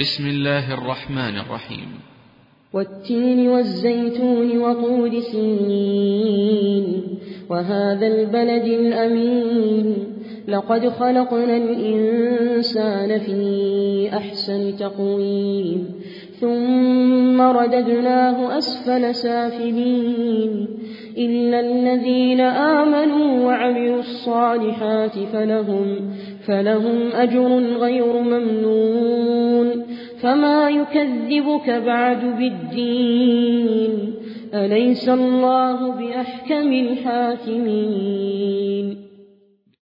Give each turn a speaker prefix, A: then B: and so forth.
A: بسم الله الرحمن الرحيم.
B: والتين والزيتون وطور سينين وهذا البلد الأمين لقد خلقنا الإنسان في أحسن تقويم ثم رددناه أسفل سافلين إلا الذين آمنوا وعملوا الصالحات فلهم أجر غير ممنون فما يكذبك بعد بالدين أليس الله بأحكم الحاكمين